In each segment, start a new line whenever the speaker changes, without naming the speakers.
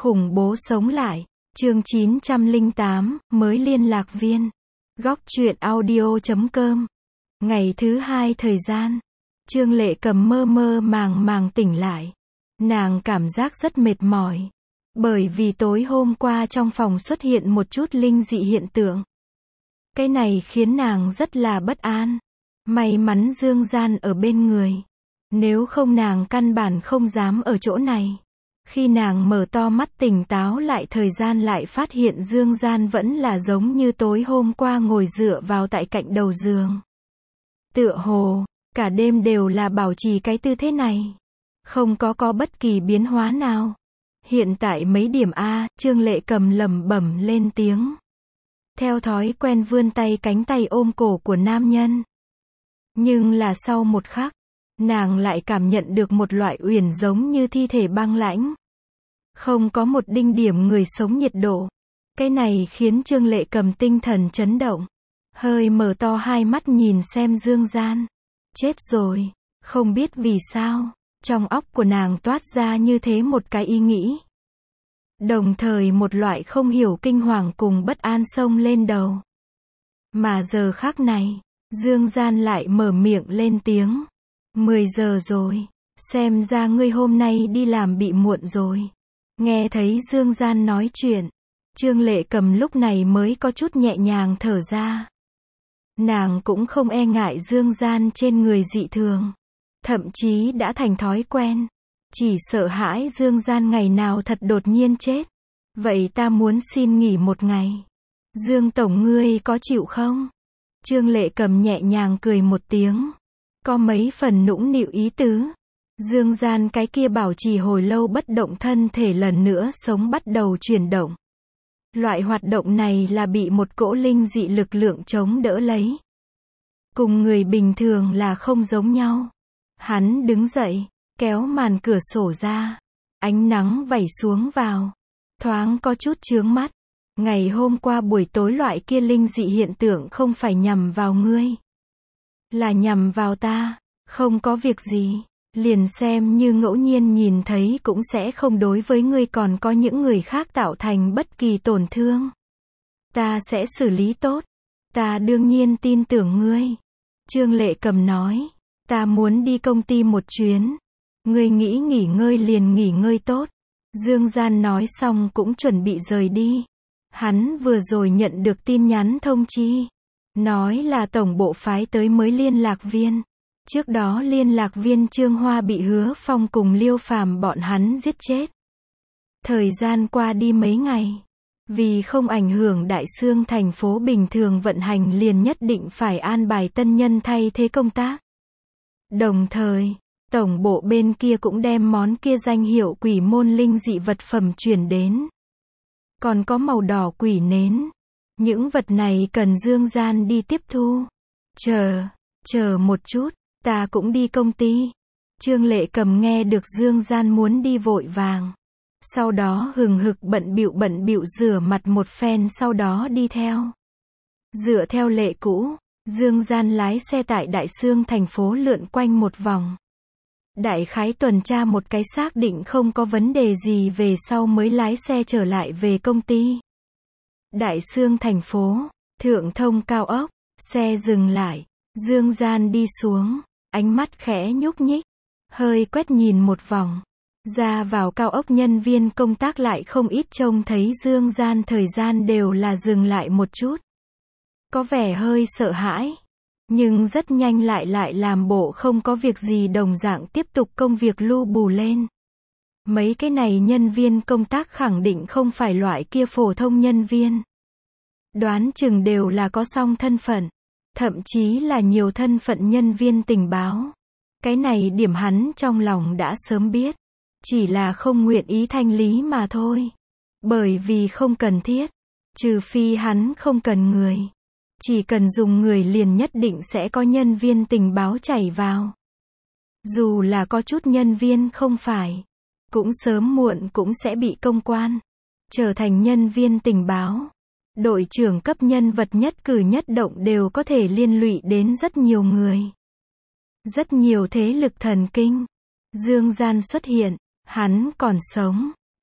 Khủng bố sống lại. Chương 908, mới liên lạc viên. Góc truyện audio.com. Ngày thứ hai thời gian. Trương Lệ Cầm mơ mơ màng màng tỉnh lại. Nàng cảm giác rất mệt mỏi. Bởi vì tối hôm qua trong phòng xuất hiện một chút linh dị hiện tượng. Cái này khiến nàng rất là bất an. May mắn Dương Gian ở bên người. Nếu không nàng căn bản không dám ở chỗ này. Khi nàng mở to mắt tỉnh táo lại thời gian lại phát hiện Dương Gian vẫn là giống như tối hôm qua ngồi dựa vào tại cạnh đầu giường. Tựa hồ, cả đêm đều là bảo trì cái tư thế này. Không có bất kỳ biến hóa nào. Hiện tại mấy điểm A, Trương Lệ Cầm lẩm bẩm lên tiếng. Theo thói quen vươn tay cánh tay ôm cổ của nam nhân. Nhưng là sau một khắc, nàng lại cảm nhận được một loại uyển giống như thi thể băng lãnh. Không có một đinh điểm người sống nhiệt độ. Cái này khiến Trương Lệ Cầm tinh thần chấn động. Hơi mở to hai mắt nhìn xem Dương Gian. Chết rồi. Không biết vì sao, trong óc của nàng toát ra như thế một cái ý nghĩ. Đồng thời một loại không hiểu kinh hoàng cùng bất an xông lên đầu. Mà giờ khắc này, Dương Gian lại mở miệng lên tiếng. 10 giờ rồi, xem ra ngươi hôm nay đi làm bị muộn rồi. Nghe thấy Dương Gian nói chuyện, Trương Lệ Cầm lúc này mới có chút nhẹ nhàng thở ra. Nàng cũng không e ngại Dương Gian trên người dị thường. Thậm chí đã thành thói quen. Chỉ sợ hãi Dương Gian ngày nào thật đột nhiên chết. Vậy ta muốn xin nghỉ một ngày. Dương Tổng ngươi có chịu không? Trương Lệ Cầm nhẹ nhàng cười một tiếng. Có mấy phần nũng nịu ý tứ. Dương Gian cái kia bảo trì hồi lâu bất động thân thể lần nữa sống bắt đầu chuyển động. Loại hoạt động này là bị một cỗ linh dị lực lượng chống đỡ lấy. Cùng người bình thường là không giống nhau. Hắn đứng dậy, kéo màn cửa sổ ra. Ánh nắng vẩy xuống vào. Thoáng có chút chướng mắt. Ngày hôm qua buổi tối loại kia linh dị hiện tượng không phải nhằm vào ngươi. Là nhằm vào ta. Không có việc gì. Liền xem như ngẫu nhiên nhìn thấy cũng sẽ không đối với ngươi còn có những người khác tạo thành bất kỳ tổn thương. Ta sẽ xử lý tốt. Ta đương nhiên tin tưởng ngươi. Trương Lệ Cầm nói. Ta muốn đi công ty một chuyến. Ngươi nghĩ nghỉ ngơi liền nghỉ ngơi tốt. Dương Gian nói xong cũng chuẩn bị rời đi. Hắn vừa rồi nhận được tin nhắn thông chi. Nói là tổng bộ phái tới mới liên lạc viên. Trước đó liên lạc viên Trương Hoa bị Hứa Phong cùng Liêu Phàm bọn hắn giết chết. Thời gian qua đi mấy ngày. Vì không ảnh hưởng Đại Xương thành phố bình thường vận hành liền nhất định phải an bài tân nhân thay thế công tác. Đồng thời, tổng bộ bên kia cũng đem món kia danh hiệu quỷ môn linh dị vật phẩm chuyển đến. Còn có màu đỏ quỷ nến. Những vật này cần Dương Gian đi tiếp thu. Chờ một chút, ta cũng đi công ty. Trương Lệ Cầm nghe được Dương Gian muốn đi vội vàng. Sau đó hừng hực bận bịu rửa mặt một phen sau đó đi theo. Dựa theo lệ cũ, Dương Gian lái xe tại Đại Xương thành phố lượn quanh một vòng. Đại khái tuần tra một cái xác định không có vấn đề gì về sau mới lái xe trở lại về công ty. Đại Xương thành phố, thượng thông cao ốc, xe dừng lại, Dương Gian đi xuống, ánh mắt khẽ nhúc nhích, hơi quét nhìn một vòng. Ra vào cao ốc nhân viên công tác lại không ít trông thấy Dương Gian thời gian đều là dừng lại một chút. Có vẻ hơi sợ hãi. Nhưng rất nhanh lại làm bộ không có việc gì đồng dạng tiếp tục công việc lu bù lên. Mấy cái này nhân viên công tác khẳng định không phải loại kia phổ thông nhân viên. Đoán chừng đều là có song thân phận. Thậm chí là nhiều thân phận nhân viên tình báo. Cái này điểm hắn trong lòng đã sớm biết. Chỉ là không nguyện ý thanh lý mà thôi. Bởi vì không cần thiết. Trừ phi hắn không cần người. Chỉ cần dùng người liền nhất định sẽ có nhân viên tình báo chảy vào. Dù là có chút nhân viên không phải. Cũng sớm muộn cũng sẽ bị công quan. Trở thành nhân viên tình báo. Đội trưởng cấp nhân vật nhất cử nhất động đều có thể liên lụy đến rất nhiều người. Rất nhiều thế lực thần kinh. Dương Gian xuất hiện. Hắn còn sống.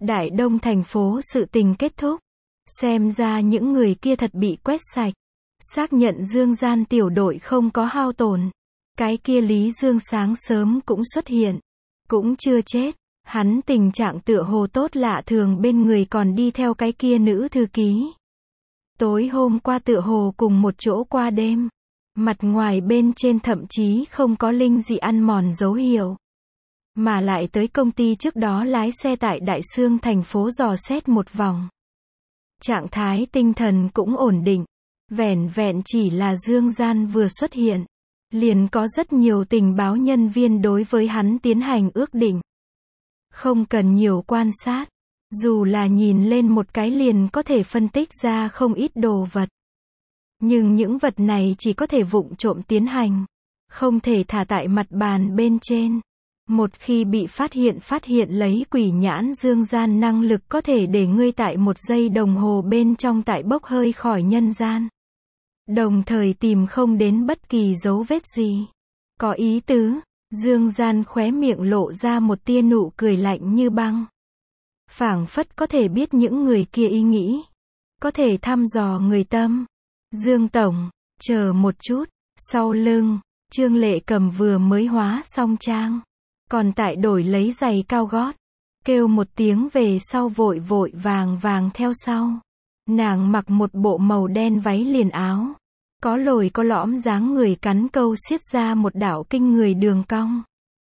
Đại Đông thành phố sự tình kết thúc. Xem ra những người kia thật bị quét sạch. Xác nhận Dương Gian tiểu đội không có hao tổn. Cái kia Lý Dương sáng sớm cũng xuất hiện. Cũng chưa chết. Hắn tình trạng tựa hồ tốt lạ thường, bên người còn đi theo cái kia nữ thư ký. Tối hôm qua tựa hồ cùng một chỗ qua đêm. Mặt ngoài bên trên thậm chí không có linh dị ăn mòn dấu hiệu. Mà lại tới công ty trước đó lái xe tại Đại Xương thành phố dò xét một vòng. Trạng thái tinh thần cũng ổn định. Vẻn vẹn chỉ là Dương Gian vừa xuất hiện. Liền có rất nhiều tình báo nhân viên đối với hắn tiến hành ước định. Không cần nhiều quan sát. Dù là nhìn lên một cái liền có thể phân tích ra không ít đồ vật. Nhưng những vật này chỉ có thể vụng trộm tiến hành. Không thể thả tại mặt bàn bên trên. Một khi bị phát hiện lấy quỷ nhãn Dương Gian năng lực có thể để ngươi tại 1 giây đồng hồ bên trong tại bốc hơi khỏi nhân gian. Đồng thời tìm không đến bất kỳ dấu vết gì. Có ý tứ. Dương Gian khóe miệng lộ ra một tia nụ cười lạnh như băng. Phảng phất có thể biết những người kia ý nghĩ. Có thể thăm dò người tâm. Dương Tổng, chờ một chút. Sau lưng, Trương Lệ Cầm vừa mới hóa xong trang. Còn tại đổi lấy giày cao gót. Kêu một tiếng về sau vội vội vàng theo sau. Nàng mặc một bộ màu đen váy liền áo. Có lồi có lõm dáng người cắn câu xiết ra một đạo kinh người đường cong.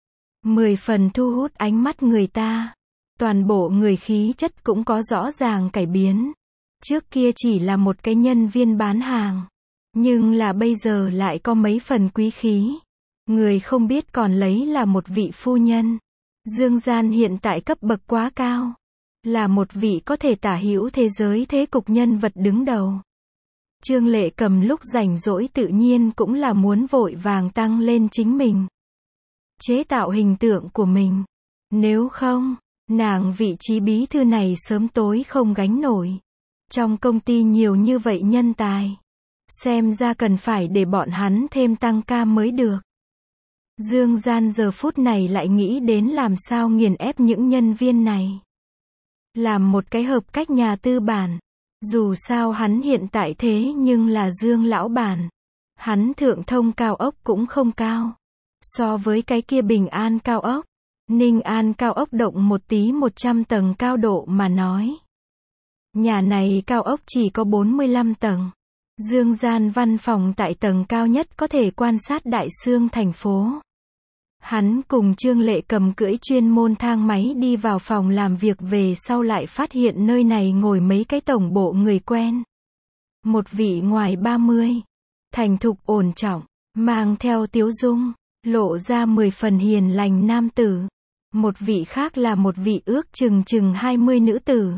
10 phần thu hút ánh mắt người ta. Toàn bộ người khí chất cũng có rõ ràng cải biến. Trước kia chỉ là một cái nhân viên bán hàng. Nhưng là bây giờ lại có mấy phần quý khí. Người không biết còn lấy là một vị phu nhân. Dương Gian hiện tại cấp bậc quá cao. Là một vị có thể tả hữu thế giới thế cục nhân vật đứng đầu. Trương Lệ Cầm lúc rảnh rỗi tự nhiên cũng là muốn vội vàng tăng lên chính mình. Chế tạo hình tượng của mình. Nếu không, nàng vị trí bí thư này sớm tối không gánh nổi. Trong công ty nhiều như vậy nhân tài. Xem ra cần phải để bọn hắn thêm tăng ca mới được. Dương Gian giờ phút này lại nghĩ đến làm sao nghiền ép những nhân viên này. Làm một cái hợp cách nhà tư bản. Dù sao hắn hiện tại thế nhưng là Dương lão bản. Hắn thượng thông cao ốc cũng không cao. So với cái kia Bình An cao ốc, Ninh An cao ốc động một tí 100 tầng cao độ mà nói. Nhà này cao ốc chỉ có 45 tầng. Dương Gian văn phòng tại tầng cao nhất có thể quan sát Đại Xương thành phố. Hắn cùng Trương Lệ Cầm cưỡi chuyên môn thang máy đi vào phòng làm việc về sau lại phát hiện nơi này ngồi mấy cái tổng bộ người quen. Một vị ngoài 30, thành thục ổn trọng, mang theo tiếu dung, lộ ra 10 phần hiền lành nam tử. Một vị khác là một vị ước chừng 20 nữ tử.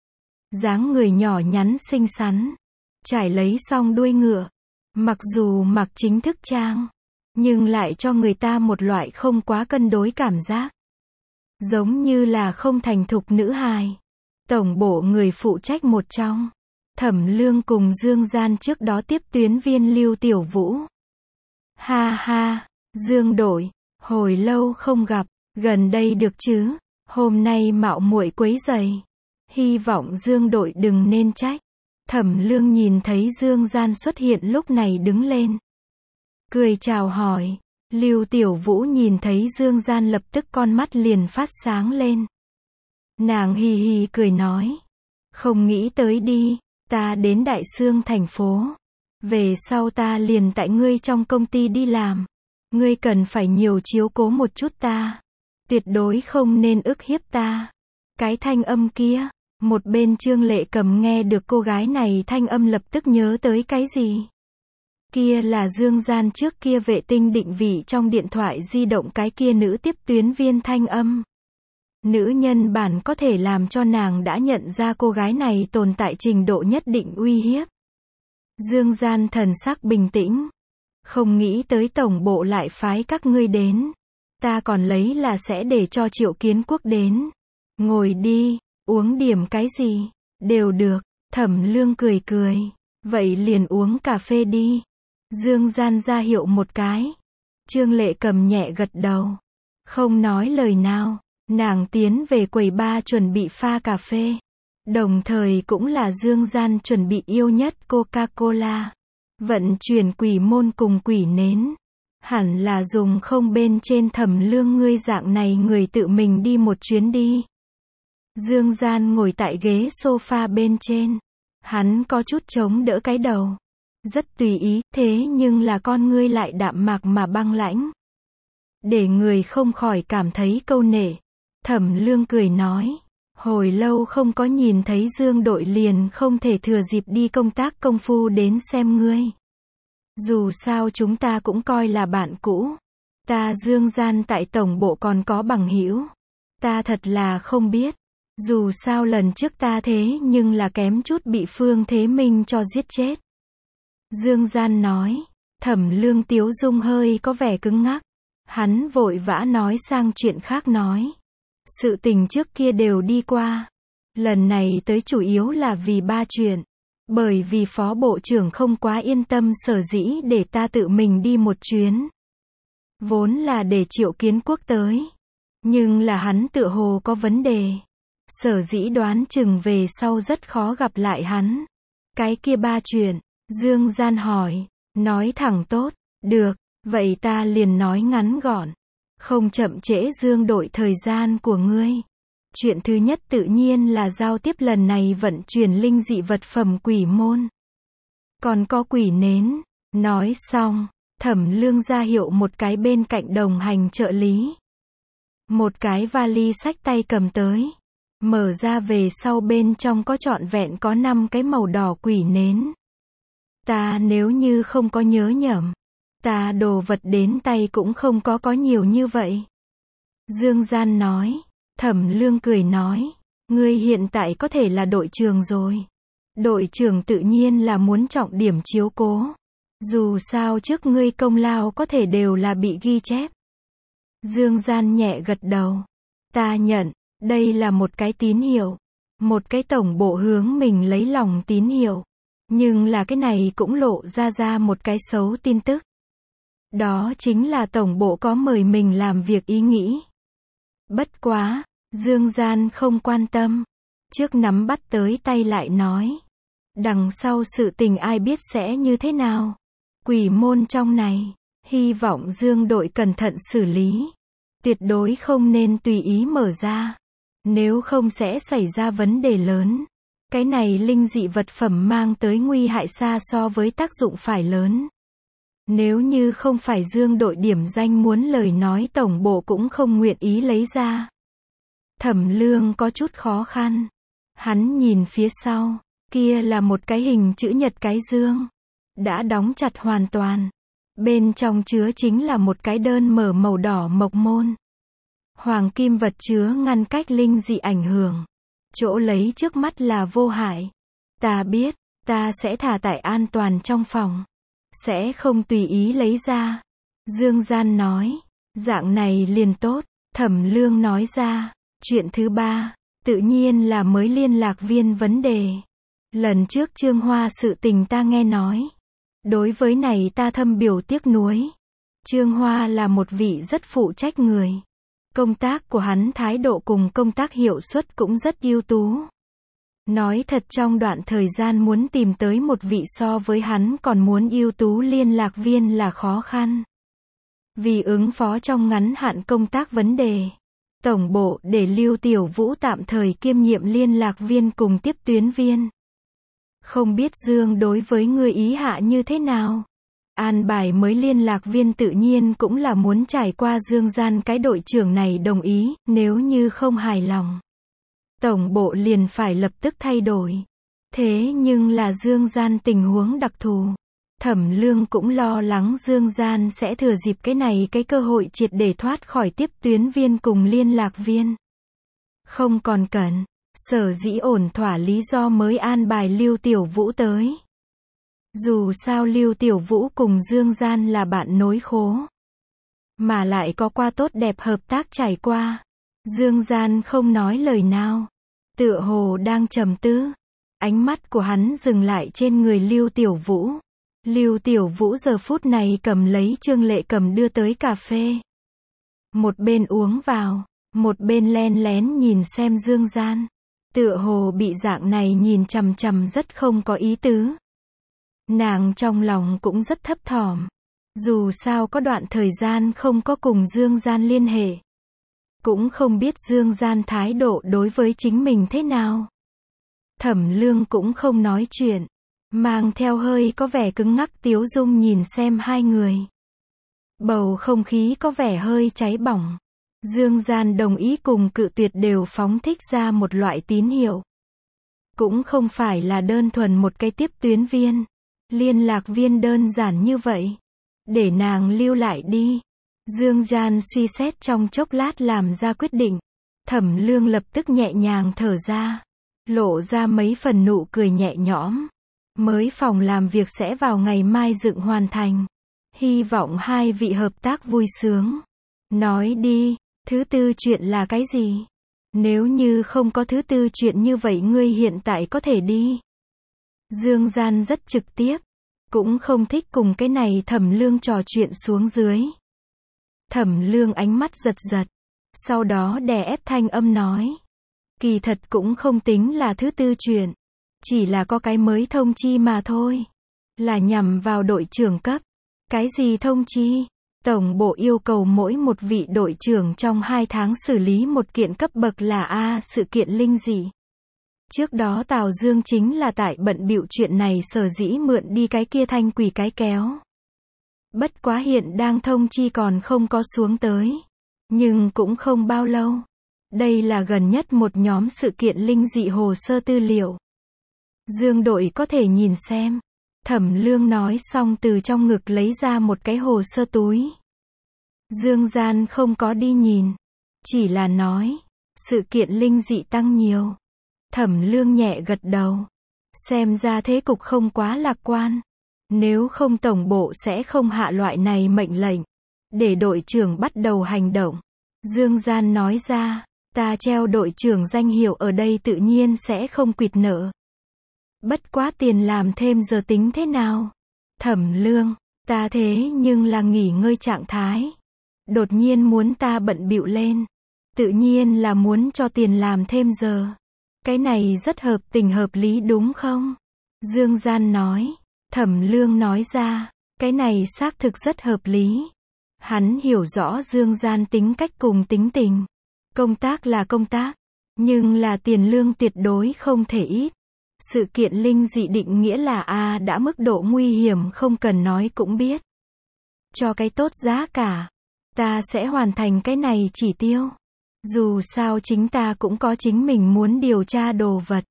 Dáng người nhỏ nhắn xinh xắn, trải lấy xong đuôi ngựa. Mặc dù mặc chính thức trang, nhưng lại cho người ta một loại không quá cân đối cảm giác. Giống như là không thành thục nữ hài. Tổng bộ người phụ trách một trong. Thẩm Lương cùng Dương Gian trước đó tiếp tuyến viên Lưu Tiểu Vũ. Ha ha, Dương đội, hồi lâu không gặp, gần đây được chứ, hôm nay mạo muội quấy rầy. Hy vọng Dương đội đừng nên trách. Thẩm Lương nhìn thấy Dương Gian xuất hiện lúc này đứng lên. Cười chào hỏi. Lưu Tiểu Vũ nhìn thấy Dương Gian lập tức con mắt liền phát sáng lên. Nàng hì hì cười nói. Không nghĩ tới đi, ta đến Đại Xương thành phố. Về sau ta liền tại ngươi trong công ty đi làm. Ngươi cần phải nhiều chiếu cố một chút ta. Tuyệt đối không nên ức hiếp ta. Cái thanh âm kia. Một bên Trương Lệ Cầm nghe được cô gái này thanh âm lập tức nhớ tới cái gì. Kia là Dương Gian trước kia vệ tinh định vị trong điện thoại di động cái kia nữ tiếp tuyến viên thanh âm. Nữ nhân bản có thể làm cho nàng đã nhận ra cô gái này tồn tại trình độ nhất định uy hiếp. Dương Gian thần sắc bình tĩnh. Không nghĩ tới tổng bộ lại phái các ngươi đến. Ta còn lấy là sẽ để cho Triệu Kiến Quốc đến. Ngồi đi, uống điểm cái gì, đều được. Thẩm Lương cười cười. Vậy liền uống cà phê đi. Dương Gian ra hiệu một cái. Trương Lệ Cầm nhẹ gật đầu. Không nói lời nào. Nàng tiến về quầy bar chuẩn bị pha cà phê. Đồng thời cũng là Dương Gian chuẩn bị yêu nhất Coca-Cola. Vận chuyển quỷ môn cùng quỷ nến. Hẳn là dùng không bên trên Thẩm Lương ngươi dạng này người tự mình đi một chuyến đi. Dương Gian ngồi tại ghế sofa bên trên. Hắn có chút chống đỡ cái đầu. Rất tùy ý, thế nhưng là con ngươi lại đạm mạc mà băng lãnh. Để người không khỏi cảm thấy câu nể. Thẩm Lương cười nói. Hồi lâu không có nhìn thấy Dương đội liền không thể thừa dịp đi công tác công phu đến xem ngươi. Dù sao chúng ta cũng coi là bạn cũ. Ta Dương Gian tại tổng bộ còn có bằng hữu. Ta thật là không biết. Dù sao lần trước ta thế nhưng là kém chút bị Phương Thế Minh cho giết chết. Dương Gian nói. Thẩm Lương tiếu dung hơi có vẻ cứng ngắc. Hắn vội vã nói sang chuyện khác nói. Sự tình trước kia đều đi qua. Lần này tới chủ yếu là vì 3 chuyện. Bởi vì phó bộ trưởng không quá yên tâm sở dĩ để ta tự mình đi một chuyến. Vốn là để Triệu Kiến Quốc tới. Nhưng là hắn tựa hồ có vấn đề. Sở dĩ đoán chừng về sau rất khó gặp lại hắn. Cái kia 3 chuyện. Dương Gian hỏi. Nói thẳng tốt. Được. Vậy ta liền nói ngắn gọn. Không chậm trễ Dương đội thời gian của ngươi. Chuyện thứ nhất tự nhiên là giao tiếp lần này vận chuyển linh dị vật phẩm quỷ môn. Còn có quỷ nến. Nói xong, Thẩm Lương ra hiệu một cái bên cạnh đồng hành trợ lý. Một cái vali xách tay cầm tới. Mở ra về sau bên trong có trọn vẹn có 5 cái màu đỏ quỷ nến. Ta nếu như không có nhớ nhầm. Ta đồ vật đến tay cũng không có nhiều như vậy. Dương Gian nói. Thẩm Lương cười nói. Ngươi hiện tại có thể là đội trưởng rồi. Đội trưởng tự nhiên là muốn trọng điểm chiếu cố. Dù sao trước ngươi công lao có thể đều là bị ghi chép. Dương Gian nhẹ gật đầu. Ta nhận. Đây là một cái tín hiệu. Một cái tổng bộ hướng mình lấy lòng tín hiệu. Nhưng là cái này cũng lộ ra một cái xấu tin tức. Đó chính là tổng bộ có mời mình làm việc ý nghĩ. Bất quá, Dương Gian không quan tâm. Trước nắm bắt tới tay lại nói. Đằng sau sự tình ai biết sẽ như thế nào. Quỷ môn trong này, hy vọng Dương đội cẩn thận xử lý. Tuyệt đối không nên tùy ý mở ra. Nếu không sẽ xảy ra vấn đề lớn. Cái này linh dị vật phẩm mang tới nguy hại xa so với tác dụng phải lớn. Nếu như không phải Dương đội điểm danh muốn lời nói tổng bộ cũng không nguyện ý lấy ra. Thẩm Lương có chút khó khăn. Hắn nhìn phía sau, kia là một cái hình chữ nhật cái dương. Đã đóng chặt hoàn toàn. Bên trong chứa chính là một cái đơn mở màu đỏ mộc môn. Hoàng kim vật chứa ngăn cách linh dị ảnh hưởng. Chỗ lấy trước mắt là vô hại. Ta biết, ta sẽ thả tại an toàn trong phòng. Sẽ không tùy ý lấy ra. Dương Gian nói. Dạng này liền tốt. Thẩm Lương nói ra. Chuyện thứ 3, tự nhiên là mới liên lạc viên vấn đề. Lần trước Trương Hoa sự tình ta nghe nói. Đối với này ta thâm biểu tiếc nuối. Trương Hoa là một vị rất phụ trách người. Công tác của hắn thái độ cùng công tác hiệu suất cũng rất ưu tú. Nói thật trong đoạn thời gian muốn tìm tới một vị so với hắn còn muốn ưu tú liên lạc viên là khó khăn. Vì ứng phó trong ngắn hạn công tác vấn đề. Tổng bộ để Lưu Tiểu Vũ tạm thời kiêm nhiệm liên lạc viên cùng tiếp tuyến viên. Không biết Dương đối với người ý hạ như thế nào? An bài mới liên lạc viên tự nhiên cũng là muốn trải qua Dương Gian cái đội trưởng này đồng ý, nếu như không hài lòng. Tổng bộ liền phải lập tức thay đổi. Thế nhưng là Dương Gian tình huống đặc thù. Thẩm Lương cũng lo lắng Dương Gian sẽ thừa dịp cái cơ hội triệt để thoát khỏi tiếp tuyến viên cùng liên lạc viên. Không còn cần. Sở dĩ ổn thỏa lý do mới an bài Lưu Tiểu Vũ tới. Dù sao Lưu Tiểu Vũ cùng Dương Gian là bạn nối khố. Mà lại có qua tốt đẹp hợp tác trải qua. Dương Gian không nói lời nào. Tựa hồ đang trầm tư. Ánh mắt của hắn dừng lại trên người Lưu Tiểu Vũ. Lưu Tiểu Vũ giờ phút này cầm lấy Trương Lệ Cầm đưa tới cà phê. Một bên uống vào, một bên len lén nhìn xem Dương Gian. Tựa hồ bị dạng này nhìn chằm chằm rất không có ý tứ. Nàng trong lòng cũng rất thấp thỏm. Dù sao có đoạn thời gian không có cùng Dương Gian liên hệ. Cũng không biết Dương Gian thái độ đối với chính mình thế nào. Thẩm Lương cũng không nói chuyện. Mang theo hơi có vẻ cứng ngắc tiếu dung nhìn xem hai người. Bầu không khí có vẻ hơi cháy bỏng. Dương Gian đồng ý cùng cự tuyệt đều phóng thích ra một loại tín hiệu. Cũng không phải là đơn thuần một cái tiếp tuyến viên, liên lạc viên đơn giản như vậy. Để nàng lưu lại đi. Dương Gian suy xét trong chốc lát làm ra quyết định. Thẩm Lương lập tức nhẹ nhàng thở ra. Lộ ra mấy phần nụ cười nhẹ nhõm. Mới phòng làm việc sẽ vào ngày mai dựng hoàn thành. Hy vọng hai vị hợp tác vui sướng. Nói đi, thứ tư chuyện là cái gì? Nếu như không có thứ tư chuyện như vậy ngươi hiện tại có thể đi. Dương Gian rất trực tiếp. Cũng không thích cùng cái này Thẩm Lương trò chuyện xuống dưới. Thẩm Lương ánh mắt giật giật. Sau đó đè ép thanh âm nói. Kỳ thật cũng không tính là thứ tư chuyện. Chỉ là có cái mới thông chi mà thôi. Là nhằm vào đội trưởng cấp. Cái gì thông chi? Tổng bộ yêu cầu mỗi một vị đội trưởng trong 2 tháng xử lý một kiện cấp bậc là A sự kiện linh dị. Trước đó Tào Dương chính là tại bận bịu chuyện này sở dĩ mượn đi cái kia thanh quỷ cái kéo. Bất quá hiện đang thông chi còn không có xuống tới. Nhưng cũng không bao lâu. Đây là gần nhất một nhóm sự kiện linh dị hồ sơ tư liệu. Dương đội có thể nhìn xem. Thẩm Lương nói xong từ trong ngực lấy ra một cái hồ sơ túi. Dương Gian không có đi nhìn. Chỉ là nói. Sự kiện linh dị tăng nhiều. Thẩm Lương nhẹ gật đầu. Xem ra thế cục không quá lạc quan. Nếu không tổng bộ sẽ không hạ loại này mệnh lệnh. Để đội trưởng bắt đầu hành động. Dương Gian nói ra. Ta treo đội trưởng danh hiệu ở đây tự nhiên sẽ không quỵt nợ. Bất quá tiền làm thêm giờ tính thế nào? Thẩm Lương, ta thế nhưng là nghỉ ngơi trạng thái. Đột nhiên muốn ta bận bịu lên. Tự nhiên là muốn cho tiền làm thêm giờ. Cái này rất hợp tình hợp lý đúng không? Dương Gian nói. Thẩm Lương nói ra. Cái này xác thực rất hợp lý. Hắn hiểu rõ Dương Gian tính cách cùng tính tình. Công tác là công tác. Nhưng là tiền lương tuyệt đối không thể ít. Sự kiện linh dị định nghĩa là A đã mức độ nguy hiểm không cần nói cũng biết. Cho cái tốt giá cả. Ta sẽ hoàn thành cái này chỉ tiêu. Dù sao chính ta cũng có chính mình muốn điều tra đồ vật.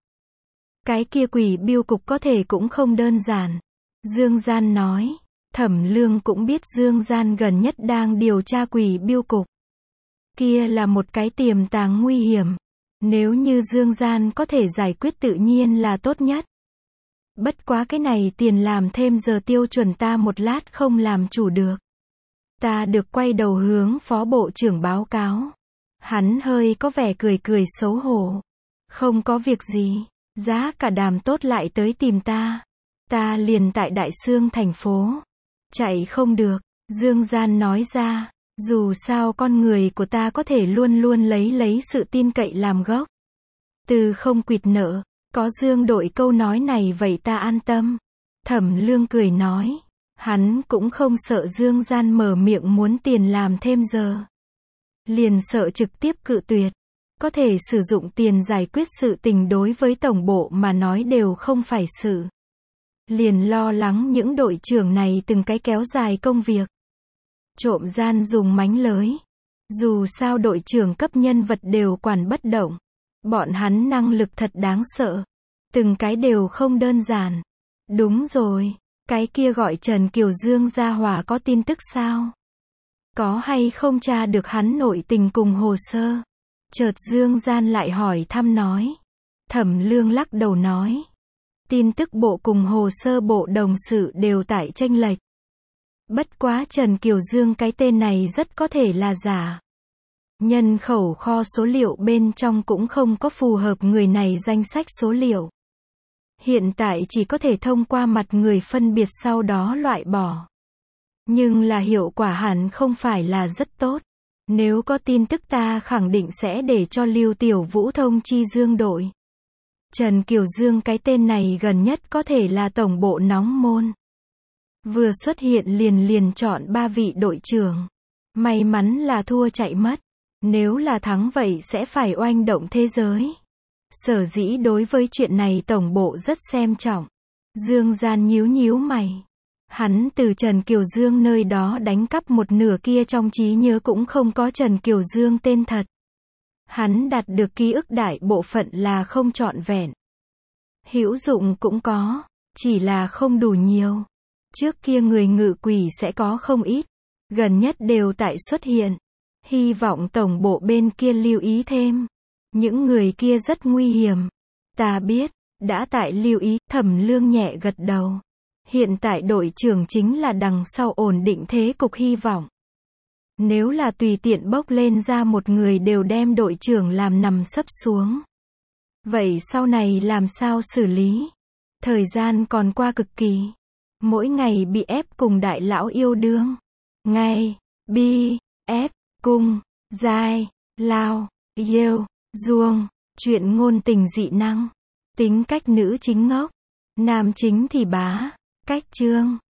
Cái kia quỷ biêu cục có thể cũng không đơn giản. Dương Gian nói. Thẩm Lương cũng biết Dương Gian gần nhất đang điều tra quỷ biêu cục. Kia là một cái tiềm tàng nguy hiểm. Nếu như Dương Gian có thể giải quyết tự nhiên là tốt nhất. Bất quá cái này tiền làm thêm giờ tiêu chuẩn ta một lát không làm chủ được. Ta được quay đầu hướng phó bộ trưởng báo cáo. Hắn hơi có vẻ cười cười xấu hổ. Không có việc gì. Giá cả đàm tốt lại tới tìm ta. Ta liền tại Đại Xương thành phố. Chạy không được. Dương Gian nói ra. Dù sao con người của ta có thể luôn luôn lấy sự tin cậy làm gốc. Từ không quỵt nợ. Có Dương đội câu nói này vậy ta an tâm. Thẩm Lương cười nói. Hắn cũng không sợ Dương Gian mở miệng muốn tiền làm thêm giờ. Liền sợ trực tiếp cự tuyệt. Có thể sử dụng tiền giải quyết sự tình đối với tổng bộ mà nói đều không phải sự. Liền lo lắng những đội trưởng này từng cái kéo dài công việc. Trộm gian dùng mánh lới. Dù sao đội trưởng cấp nhân vật đều quản bất động. Bọn hắn năng lực thật đáng sợ. Từng cái đều không đơn giản. Đúng rồi. Cái kia gọi Trần Kiều Dương gia hỏa có tin tức sao? Có hay không tra được hắn nội tình cùng hồ sơ? Chợt Dương Gian lại hỏi thăm nói. Thẩm Lương lắc đầu nói. Tin tức bộ cùng hồ sơ bộ đồng sự đều tại chênh lệch. Bất quá Trần Kiều Dương cái tên này rất có thể là giả. Nhân khẩu kho số liệu bên trong cũng không có phù hợp người này danh sách số liệu. Hiện tại chỉ có thể thông qua mặt người phân biệt sau đó loại bỏ. Nhưng là hiệu quả hẳn không phải là rất tốt. Nếu có tin tức ta khẳng định sẽ để cho Lưu Tiểu Vũ thông chi Dương đội. Trần Kiều Dương cái tên này gần nhất có thể là tổng bộ nóng môn. Vừa xuất hiện liền chọn 3 vị đội trưởng. May mắn là thua chạy mất. Nếu là thắng vậy sẽ phải oanh động thế giới. Sở dĩ đối với chuyện này tổng bộ rất xem trọng. Dương Gian nhíu mày. Hắn từ Trần Kiều Dương nơi đó đánh cắp một nửa kia trong trí nhớ cũng không có Trần Kiều Dương tên thật. Hắn đạt được ký ức đại bộ phận là không trọn vẹn. Hữu dụng cũng có, chỉ là không đủ nhiều. Trước kia người ngự quỷ sẽ có không ít, gần nhất đều tại xuất hiện. Hy vọng tổng bộ bên kia lưu ý thêm. Những người kia rất nguy hiểm. Ta biết, đã tại lưu ý, Thẩm Lương nhẹ gật đầu. Hiện tại đội trưởng chính là đằng sau ổn định thế cục hy vọng. Nếu là tùy tiện bốc lên ra một người đều đem đội trưởng làm nằm sấp xuống. Vậy sau này làm sao xử lý? Thời gian còn qua cực kỳ. Mỗi ngày bị ép cùng đại lão yêu đương. Ngày, bi, ép, cung, giai, lao, yêu, duông, chuyện ngôn tình dị năng. Tính cách nữ chính ngốc, nam chính thì bá, cách chương.